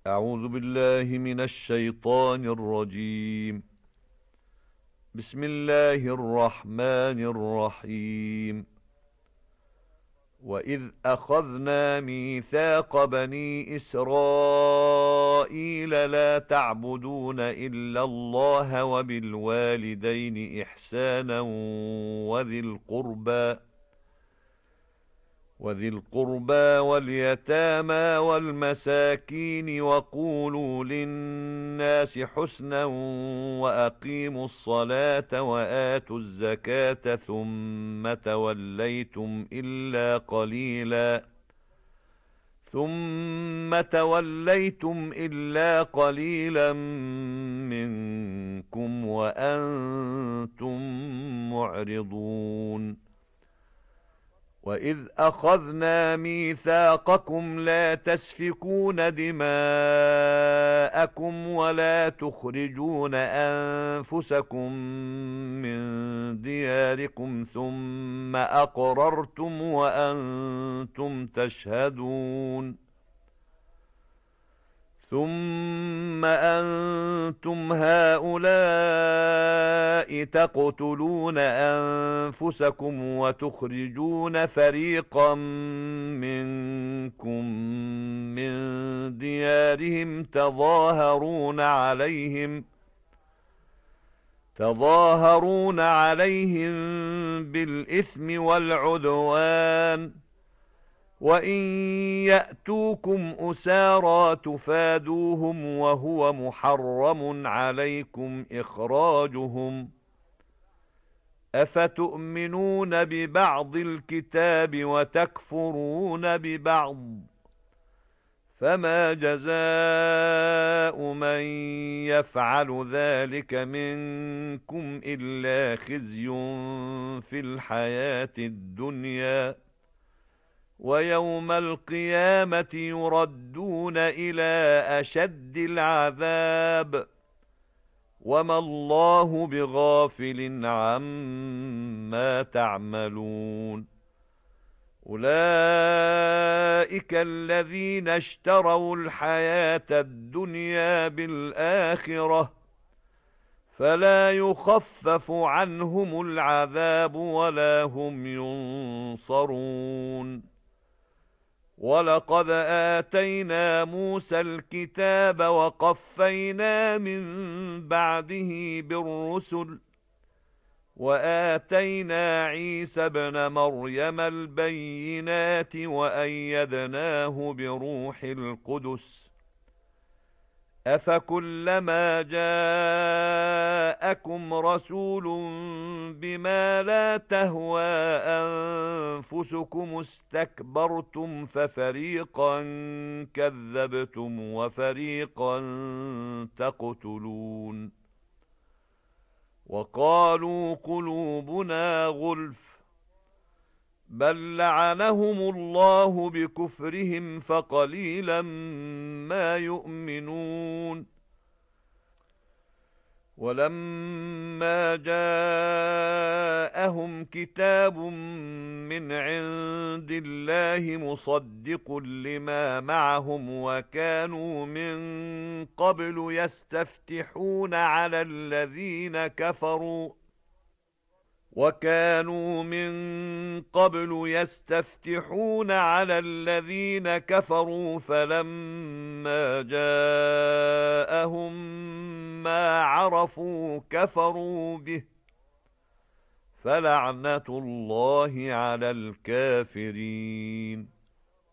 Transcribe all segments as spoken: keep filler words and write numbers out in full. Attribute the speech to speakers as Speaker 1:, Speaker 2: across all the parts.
Speaker 1: أعوذ بالله من الشيطان الرجيم. بسم الله الرحمن الرحيم. وإذ أخذنا ميثاق بني إسرائيل لا تعبدون إلا الله وبالوالدين إحسانا وذي القربى وذي القربى واليتامى والمساكين وقولوا للناس حسنا وأقيموا الصلاة وآتوا الزكاة ثم توليتم إلا قليلا ثم توليتم إلا قليلا منكم وأنتم معرضون. وإذ أخذنا ميثاقكم لا تسفكون دماءكم ولا تخرجون أنفسكم من دياركم ثم أقررتم وأنتم تشهدون. ثم أنتم هؤلاء تقتلون أنفسكم وتخرجون فريقا منكم من ديارهم تظاهرون عليهم تظاهرون عليهم بالإثم والعدوان وإن يأتوكم أسارى تفادوهم وهو محرم عليكم إخراجهم. أفتؤمنون ببعض الكتاب وتكفرون ببعض؟ فما جزاء من يفعل ذلك منكم إلا خزي في الحياة الدنيا ويوم القيامة يردون إلى أشد العذاب وما الله بغافل عما تعملون. أولئك الذين اشتروا الحياة الدنيا بالآخرة فلا يخفف عنهم العذاب ولا هم ينصرون. ولقد آتينا موسى الكتاب وقفينا من بعده بالرسل وآتينا عيسى ابن مريم البينات وأيدناه بروح القدس. أفكلما جاءكم رسول بما لا تهوى أنفسكم استكبرتم ففريقا كذبتم وفريقا تقتلون. وقالوا قلوبنا غلف بل لعنهم الله بكفرهم فقليلا ما يؤمنون. ولما جاءهم كتاب من عند الله مصدق لما معهم وكانوا من قبل يستفتحون على الذين كفروا وكانوا من قبل يستفتحون على الذين كفروا فلما جاءهم ما عرفوا كفروا به فلعنة الله على الكافرين.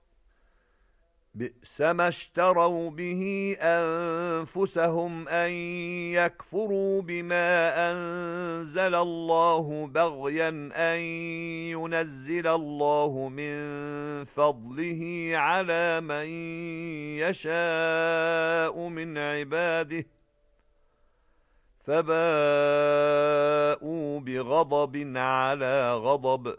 Speaker 1: بئس ما اشتروا به أنفسهم أن يكفروا بما أنزل الله بغيا أن ينزل الله من فضله على من يشاء من عباده فباءوا بغضب على غضب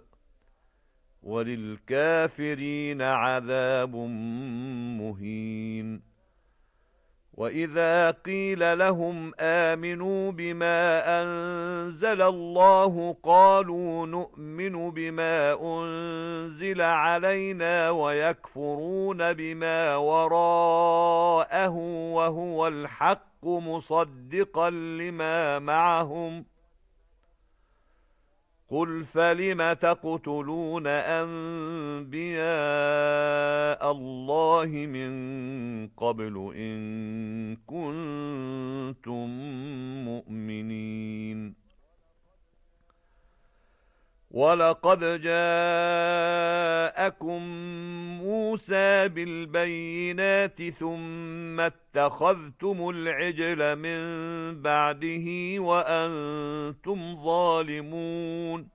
Speaker 1: وللكافرين عذاب مهين. وَإِذَا قِيلَ لَهُمْ آمِنُوا بِمَا أَنزَلَ اللَّهُ قَالُوا نُؤْمِنُ بِمَا أُنزِلَ عَلَيْنَا وَيَكْفُرُونَ بِمَا وَرَاءَهُ وَهُوَ الْحَقُّ مُصَدِّقًا لِمَا مَعَهُمْ قُلْ فَلِمَ تَقْتُلُونَ أَنبِيَاءَ اللَّهِ مِن قَبْلُ إِن كُنتُم مُّؤْمِنِينَ وَلَقَدْ جَاءَكُم مُوسَى بِالْبَيِّنَاتِ ثُمَّ اتَّخَذْتُمُ الْعِجْلَ مِن بَعْدِهِ وَأَنتُمْ ظَالِمُونَ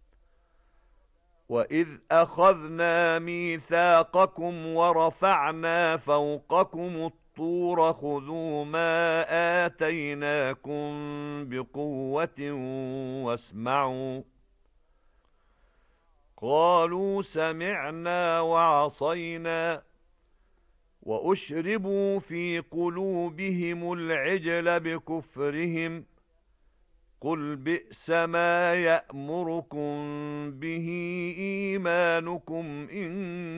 Speaker 1: وَإِذْ أَخَذْنَا مِيثَاقَكُمْ وَرَفَعْنَا فَوْقَكُمُ الطُّورَ خُذُوا مَا آتَيْنَاكُمْ بِقُوَّةٍ وَاسْمَعُوا قَالُوا سَمِعْنَا وَعَصَيْنَا وَأُشْرِبُوا فِي قُلُوبِهِمُ الْعِجْلَ بِكُفْرِهِمْ قُلْ بِئْسَ مَا يَأْمُرُكُمْ بِهِ إِيمَانُكُمْ إِن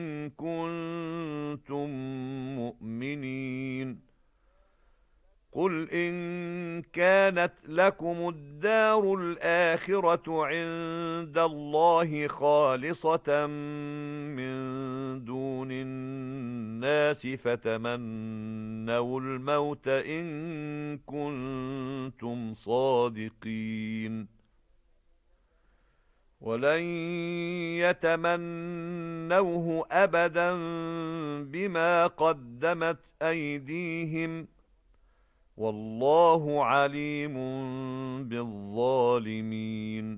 Speaker 1: كُنتُم مُّؤْمِنِينَ قُلْ إِن كَانَتْ لَكُمُ الدَّارُ الْآخِرَةُ عِندَ اللَّهِ خَالِصَةً مِّن دُونِ النَّاسِ فَتَمَنَّوُا الْمَوْتَ إِن كُنتُمْ صَادِقِينَ وَلَن يَتَمَنَّوْهُ أَبَدًا بِمَا قَدَّمَتْ أَيْدِيهِمْ وَاللَّهُ عَلِيمٌ بِالظَّالِمِينَ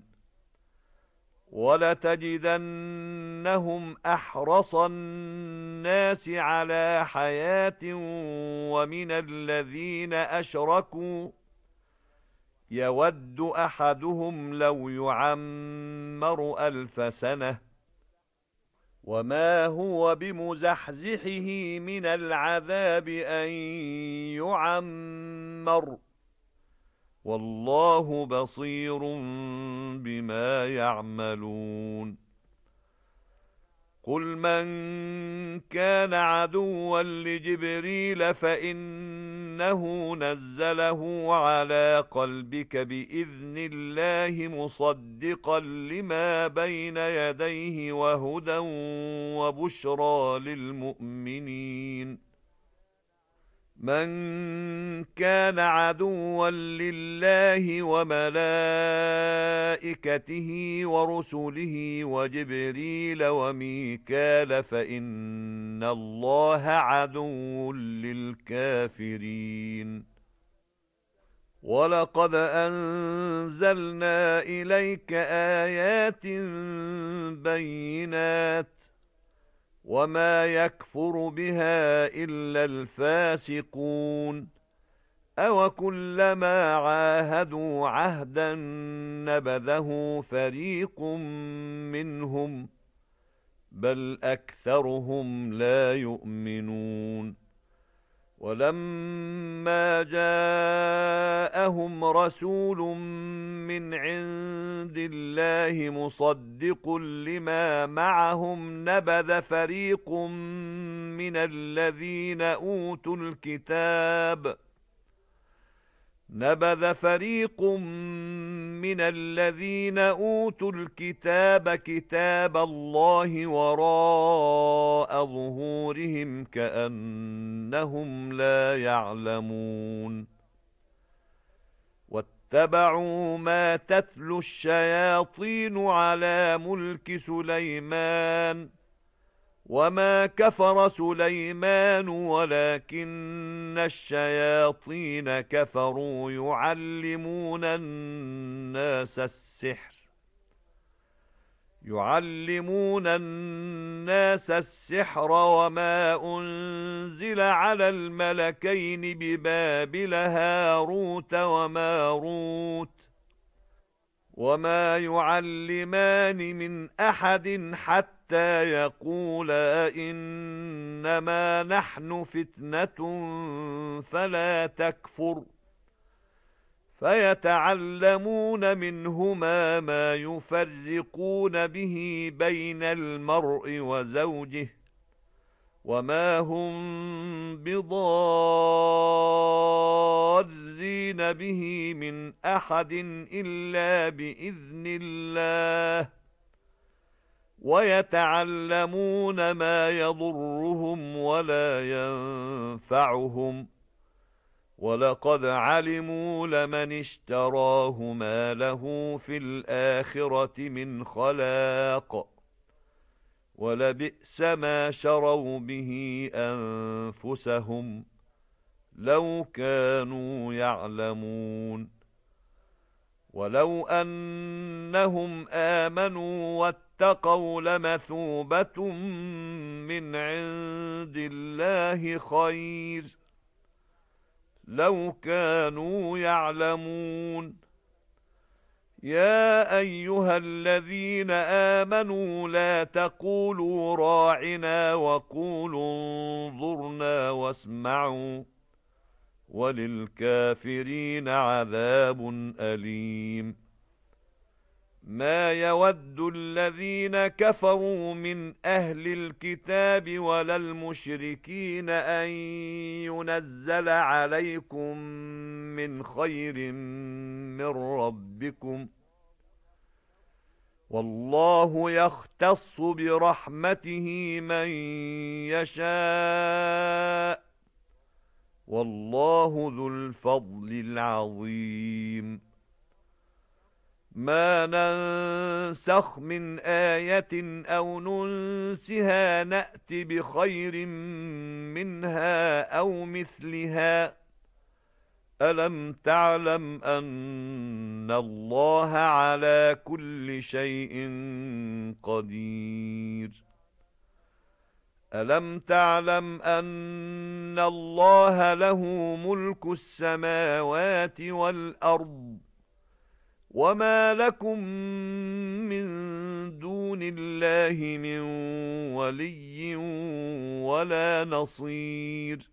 Speaker 1: وَلَتَجِدَنَّهُمْ أَحْرَصَ النَّاسِ عَلَى حَيَاةٍ وَمِنَ الَّذِينَ أَشْرَكُوا يَوَدُّ أَحَدُهُمْ لَوْ يُعَمَّرُ أَلْفَ سَنَةٍ وَمَا هُوَ بِمُزَحْزِحِهِ مِنَ الْعَذَابِ أَن يُعَمَّرَ وَاللَّهُ بَصِيرٌ بِمَا يَعْمَلُونَ قُلْ مَنْ كَانَ عَدُوًّا لِجِبْرِيلَ فَإِنَّهُ نَزَّلَهُ عَلَى قَلْبِكَ بِإِذْنِ اللَّهِ مُصَدِّقًا لِمَا بَيْنَ يَدَيْهِ وَهُدًى وَبُشْرَى لِلْمُؤْمِنِينَ مَنْ كَانَ عَدُوًّا لِلَّهِ وَمَلَائِكَتِهِ وَرُسُلِهِ وَجِبْرِيلَ وَمِيكَالَ فَإِنَّ اللَّهَ عَدُوٌّ لِلْكَافِرِينَ وَلَقَدْ أَنزَلْنَا إِلَيْكَ آيَاتٍ بَيِّنَاتٍ وَمَا يَكْفُرُ بِهَا إِلَّا الْفَاسِقُونَ أَوَكُلَّمَا عَاهَدُوا عَهْدًا نَبَذَهُ فَرِيقٌ مِّنْهُمْ بَلْ أَكْثَرُهُمْ لَا يُؤْمِنُونَ وَلَمَّا جَاءَهُمْ رَسُولٌ مِّنْ عِندِ اللَّهِ مُصَدِّقٌ لِمَا مَعَهُمْ نَبَذَ فَرِيقٌ مِّنَ الَّذِينَ أُوتُوا الْكِتَابَ نَبَذَ فَرِيقٌ مِّنَ الَّذِينَ أُوتُوا الْكِتَابَ كِتَابَ اللَّهِ وَرَاءَ ظُهُورِهِمْ كَأَنَّهُمْ لَا يَعْلَمُونَ وَاتَّبَعُوا مَا تَتْلُو الشَّيَاطِينُ عَلَى مُلْكِ سُلَيْمَانَ وَمَا كَفَرَ سُلَيْمَانُ وَلَكِنَّ الشَّيَاطِينَ كَفَرُوا يُعَلِّمُونَ النَّاسَ السِّحْرَ يُعَلِّمُونَ النَّاسَ السِّحْرَ وَمَا أُنزِلَ عَلَى الْمَلَكَيْنِ بِبَابِلَ هَارُوتَ وَمَارُوتَ وَمَا يُعَلِّمَانِ مِنْ أَحَدٍ حَتَّى حتى يقولا إنما نحن فتنة فلا تكفر فيتعلمون منهما ما يفرقون به بين المرء وزوجه وما هم بضارين به من أحد إلا بإذن الله ويتعلمون ما يضرهم ولا ينفعهم ولقد علموا لمن اشتراه ما له في الآخرة من خلاق ولبئس ما شروا به أنفسهم لو كانوا يعلمون ولو أنهم آمنوا واتقوا لمثوبة من عند الله خير لو كانوا يعلمون يا أيها الذين آمنوا لا تقولوا راعنا وقولوا انظرنا واسمعوا وللكافرين عذاب أليم ما يود الذين كفروا من أهل الكتاب ولا المشركين أن ينزل عليكم من خير من ربكم والله يختص برحمته من يشاء والله ذو الفضل العظيم ما ننسخ من آية أو ننسها نأت بخير منها أو مثلها ألم تعلم أن الله على كل شيء قدير ألم تعلم أن الله له ملك السماوات والأرض وما لكم من دون الله من ولي ولا نصير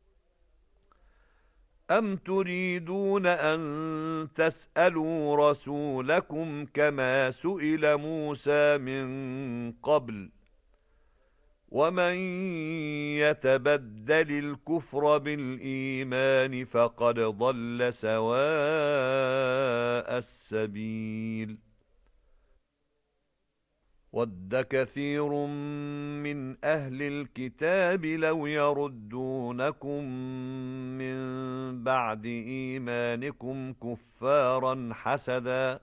Speaker 1: أم تريدون أن تسألوا رسولكم كما سئل موسى من قبل ومن يتبدل الكفر بالإيمان فقد ضل سواء السبيل ود كثير من أهل الكتاب لو يردونكم من بعد إيمانكم كفارا حسدا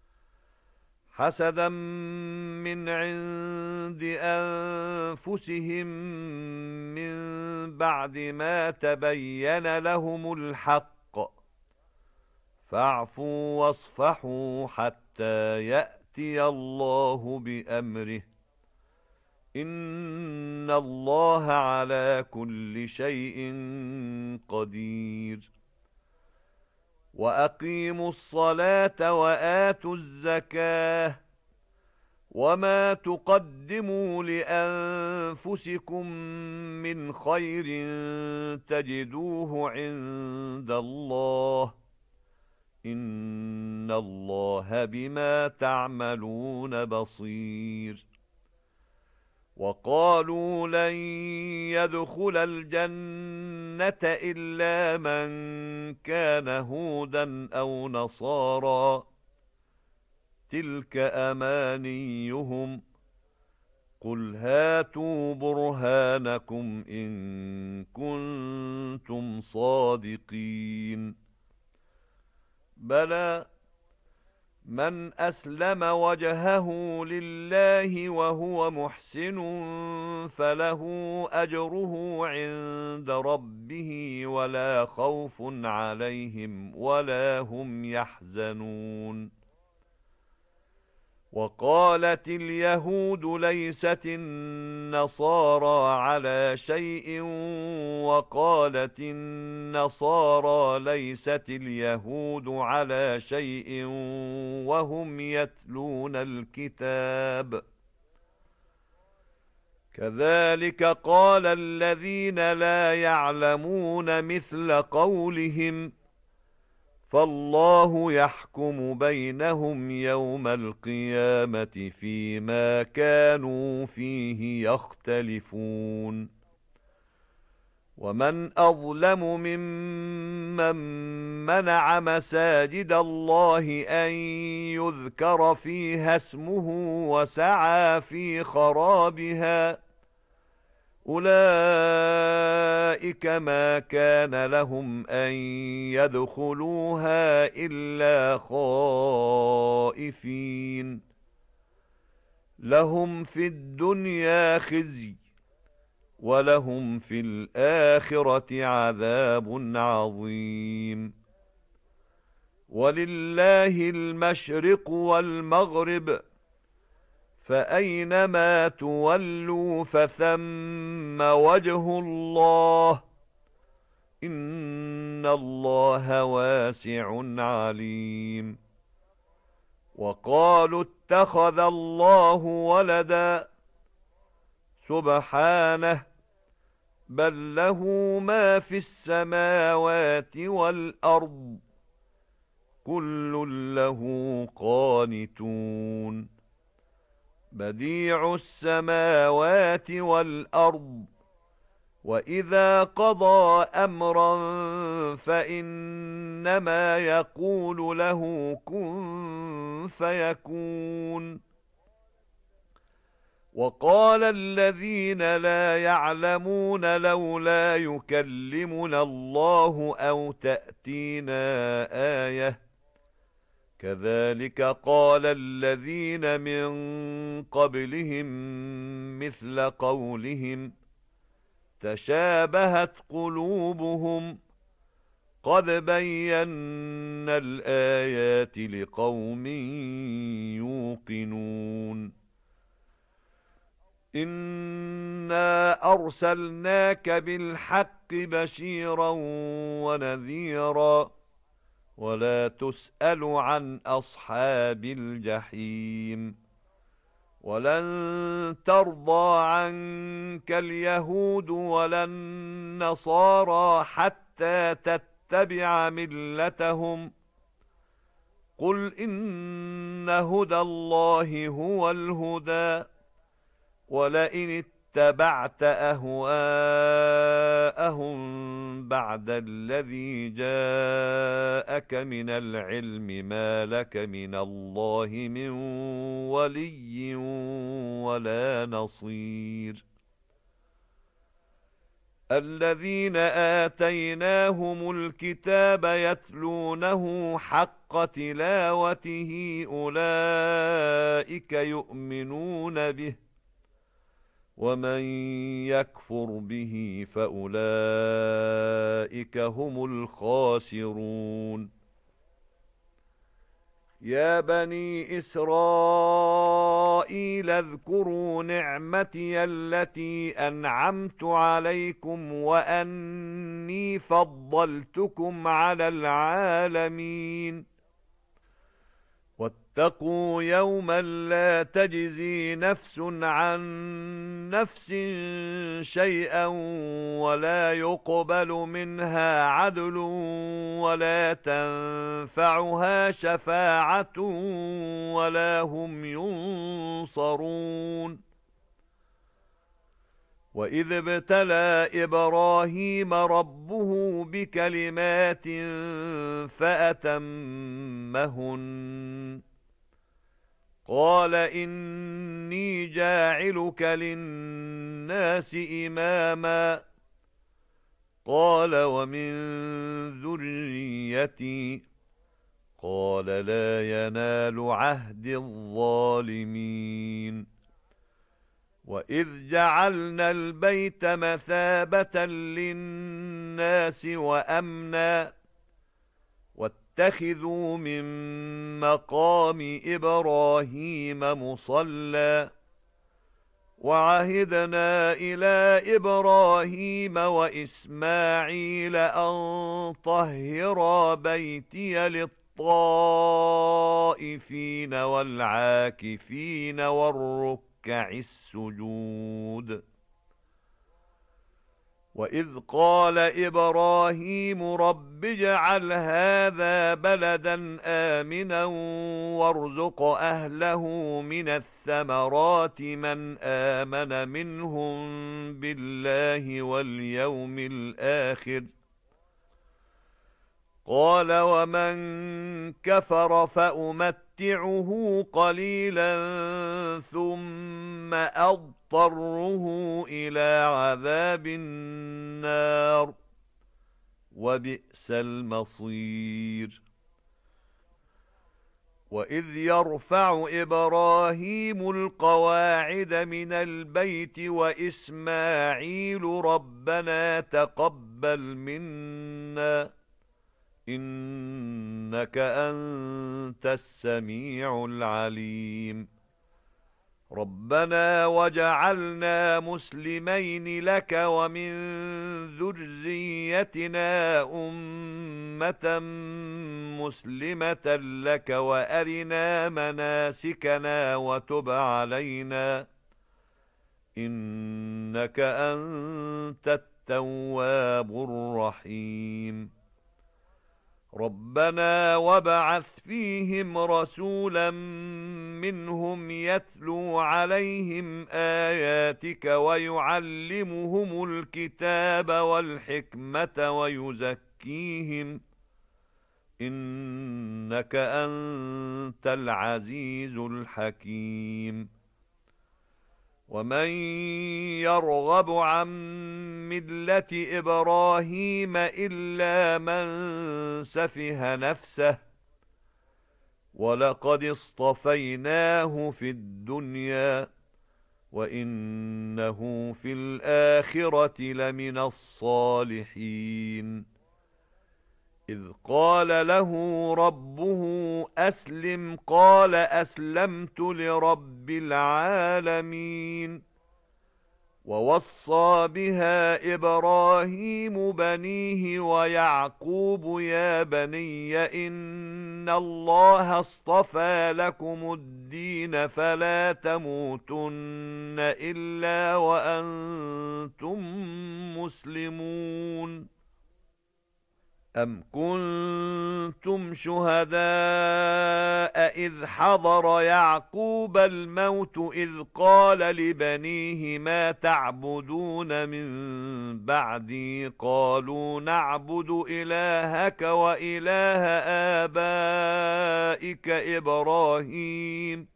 Speaker 1: حسدا من عند أنفسهم من بعد ما تبين لهم الحق فاعفوا واصفحوا حتى يأتي الله بأمره إن الله على كل شيء قدير وأقيموا الصلاة وآتوا الزكاة وما تقدموا لأنفسكم من خير تجدوه عند الله إن الله بما تعملون بصير وقالوا لن يدخل الجنة إلا من كان هودا أو نصارى تلك أمانيهم قل هاتوا برهانكم إن كنتم صادقين بلى من أسلم وجهه لله وهو محسن فله أجره عند ربه ولا خوف عليهم ولا هم يحزنون وقالت اليهود ليست النصارى على شيء وقالت النصارى ليست اليهود على شيء وهم يتلون الكتاب كذلك قال الذين لا يعلمون مثل قولهم فالله يحكم بينهم يوم القيامة فيما كانوا فيه يختلفون ومن أظلم ممن منع مساجد الله أن يذكر فيها اسمه وسعى في خرابها أولئك ما كان لهم أن يدخلوها إلا خائفين لهم في الدنيا خزي ولهم في الآخرة عذاب عظيم ولله المشرق والمغرب فأينما تولوا فثم وجه الله إن الله واسع عليم وقالوا اتخذ الله ولدا سبحانه بل له ما في السماوات والأرض كل له قانتون بديع السماوات والأرض وإذا قضى أمرا فإنما يقول له كن فيكون وقال الذين لا يعلمون لولا يكلمنا الله أو تأتينا آية كذلك قال الذين من قبلهم مثل قولهم تشابهت قلوبهم قد بينا الآيات لقوم يوقنون إنا أرسلناك بالحق بشيرا ونذيرا ولا تسأل عن أصحاب الجحيم ولن ترضى عنك اليهود ولا النصارى حتى تتبع ملتهم قل إن هدى الله هو الهدى ولئن اتبعت أهواءهم بعد الذي جاءك من العلم ما لك من الله من ولي ولا نصير الذين آتيناهم الكتاب يتلونه حق تلاوته أولئك يؤمنون به ومن يكفر به فأولئك هم الخاسرون يا بني إسرائيل اذكروا نعمتي التي أنعمت عليكم وأني فضلتكم على العالمين واتقوا يوما لا تجزي نفس عن نفس شيئا ولا يقبل منها عدل ولا تنفعها شفاعة ولا هم ينصرون وإذ ابتلى إبراهيم ربه بكلمات فأتمهن قال إني جاعلك للناس إماما قال ومن ذريتي قال لا ينال عهد الظالمين وإذ جعلنا البيت مثابة للناس وأمنا واتخذوا من مقام إبراهيم مصلى وعهدنا إلى إبراهيم وإسماعيل أن طهرا بيتي للطائفين والعاكفين والركع السجود وإذ قال إبراهيم رب اجعل هذا بلدا آمنا وارزق أهله من الثمرات من آمن منهم بالله واليوم الآخر قال ومن كفر فأمتعه قليلا ثم أضطره إلى عذاب النار وبئس المصير وإذ يرفع إبراهيم القواعد من البيت وإسماعيل ربنا تقبل منا إنك أنت السميع العليم ربنا وجعلنا مسلمين لك ومن ذريتنا أمة مسلمة لك وأرنا مناسكنا وتب علينا إنك أنت التواب الرحيم ربنا وابعث فيهم رسولا منهم يتلو عليهم آياتك ويعلمهم الكتاب والحكمة ويزكيهم إنك أنت العزيز الحكيم ومن يرغب عن ملة إبراهيم إلا من سفه نفسه ولقد اصطفيناه في الدنيا وإنه في الآخرة لمن الصالحين إذ قال له ربه أسلم قال أسلمت لرب العالمين ووصى بها إبراهيم بنيه ويعقوب يا بني إن الله اصطفى لكم الدين فلا تموتن إلا وأنتم مسلمون أم كنتم شهداء إذ حضر يعقوب الموت إذ قال لبنيه ما تعبدون من بعدي قالوا نعبد إلهك وإله آبائك إبراهيم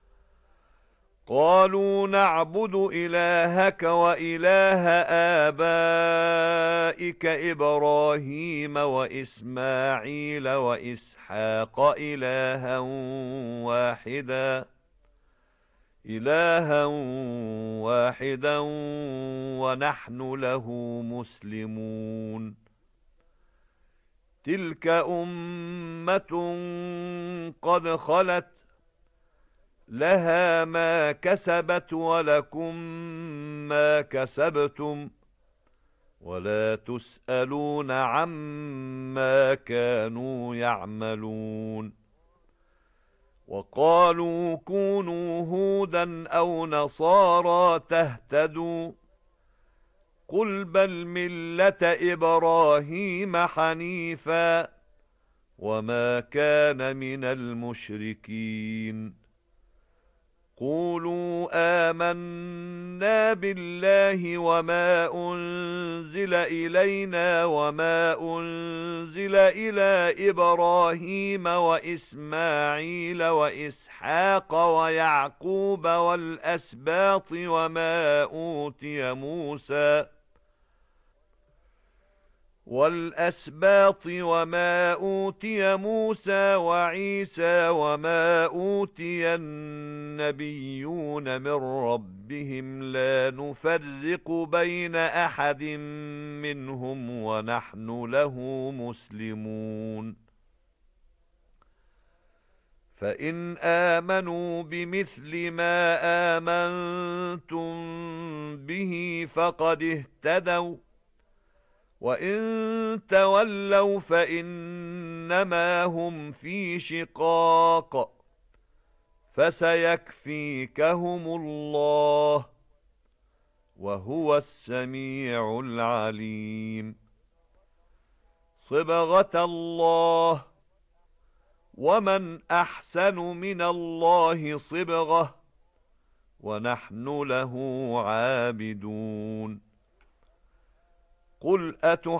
Speaker 1: قالوا نعبد إلهك وإله آبائك إبراهيم وإسماعيل وإسحاق إلها واحدا إلها واحدا ونحن له مسلمون تلك أمة قد خلت لها ما كسبت ولكم ما كسبتم ولا تسألون عما كانوا يعملون وقالوا كونوا هودا أو نصارى تهتدوا قل بل ملة إبراهيم حنيفا وما كان من المشركين قولوا آمنا بالله وما أنزل إلينا وما أنزل إلى إبراهيم وإسماعيل وإسحاق ويعقوب والأسباط وما أوتي موسى والأسباط وما أوتي موسى وعيسى وما أوتي النبيون من ربهم لا نفرق بين أحد منهم ونحن له مسلمون فإن آمنوا بمثل ما آمنتم به فقد اهتدوا وإن تولوا فإنما هم في شقاق فسيكفيكهم الله وهو السميع العليم. صبغة الله، ومن أحسن من الله صبغة، ونحن له عابدون. قل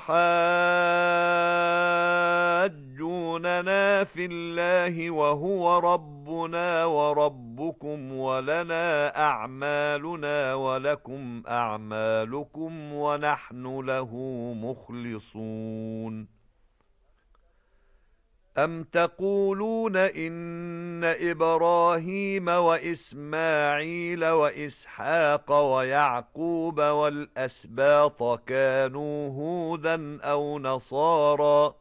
Speaker 1: أتحاجوننا في الله وهو ربنا وربكم ولنا أعمالنا ولكم أعمالكم ونحن له مخلصون. أم تقولون إن إبراهيم وإسماعيل وإسحاق ويعقوب والأسباط كانوا هودا أو نصارى؟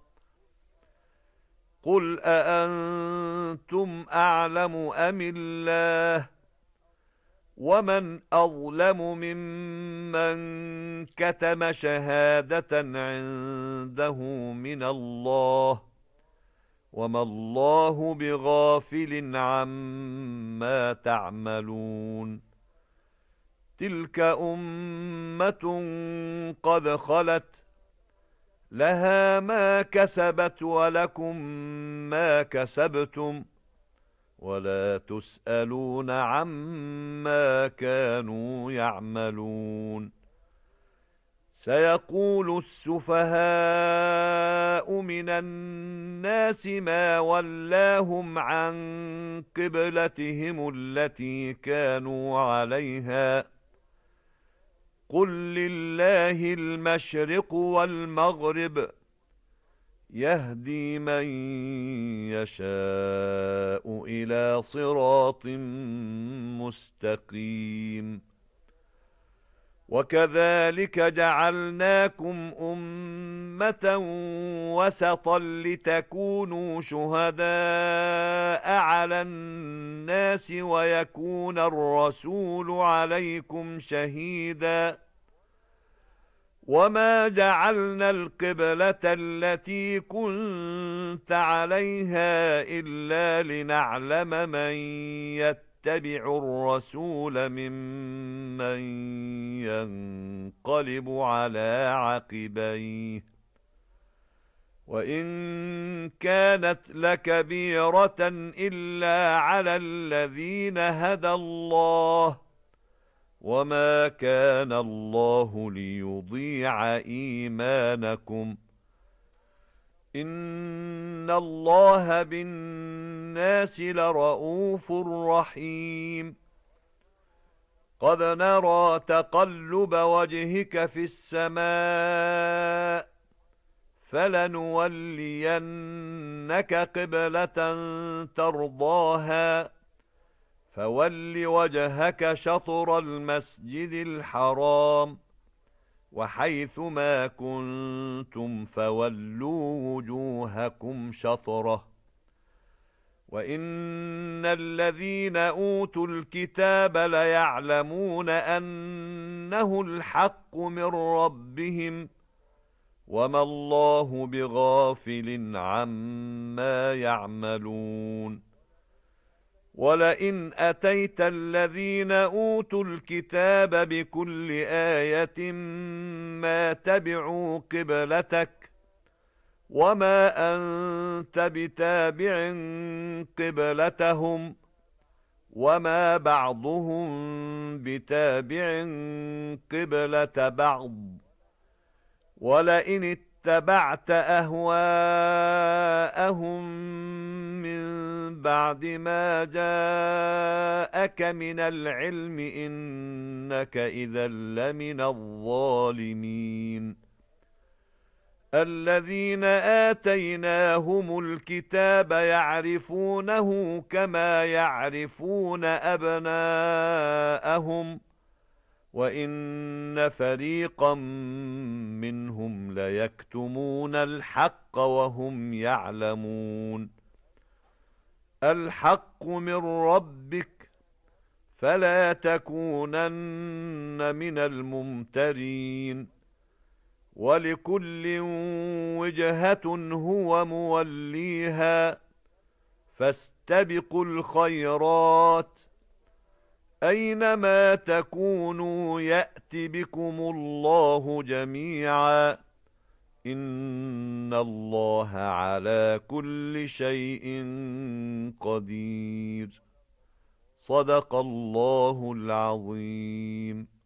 Speaker 1: قل أأنتم أعلم أم الله؟ ومن أظلم ممن كتم شهادة عنده من الله، وما الله بغافل عما تعملون. تلك أمة قد خلت، لها ما كسبت ولكم ما كسبتم، ولا تسألون عما كانوا يعملون. سيقول السفهاء من الناس ما ولاهم عن قبلتهم التي كانوا عليها. قل لله المشرق والمغرب، يهدي من يشاء إلى صراط مستقيم. وكذلك جعلناكم أمة وسطا لتكونوا شهداء على الناس ويكون الرسول عليكم شهيدا. وما جعلنا القبلة التي كنت عليها إلا لنعلم من يتبع يتبع الرسول ممن ينقلب على عقبيه. وإن كانت لكبيرة إلا على الذين هدى الله، وما كان الله ليضيع إيمانكم، إن الله بالناس لرءوف رحيم. قد نرى تقلب وجهك في السماء، فلنولينك قبلة ترضاها، فول وجهك شطر المسجد الحرام، وحيث ما كنتم فولوا وجوهكم شطره. وإن الذين أوتوا الكتاب ليعلمون أنه الحق من ربهم، وما الله بغافل عما يعملون. ولئن أتيت الذين أوتوا الكتاب بكل آية ما تبعوا قبلتك، وما أنت بتابع قبلتهم، وما بعضهم بتابع قبلة بعض. ولئن اتبعت أهواءهم من بعد ما جاءك من العلم إنك إذا لمن الظالمين. الذين آتيناهم الكتاب يعرفونه كما يعرفون أبناءهم، وإن فريقا منهم ليكتمون الحق وهم يعلمون. الحق من ربك، فلا تكونن من الممترين. ولكل وجهة هو موليها، فاستبقوا الخيرات، أينما تكونوا يأت بكم الله جميعا إن الله على كل شيء قدير. صدق الله العظيم.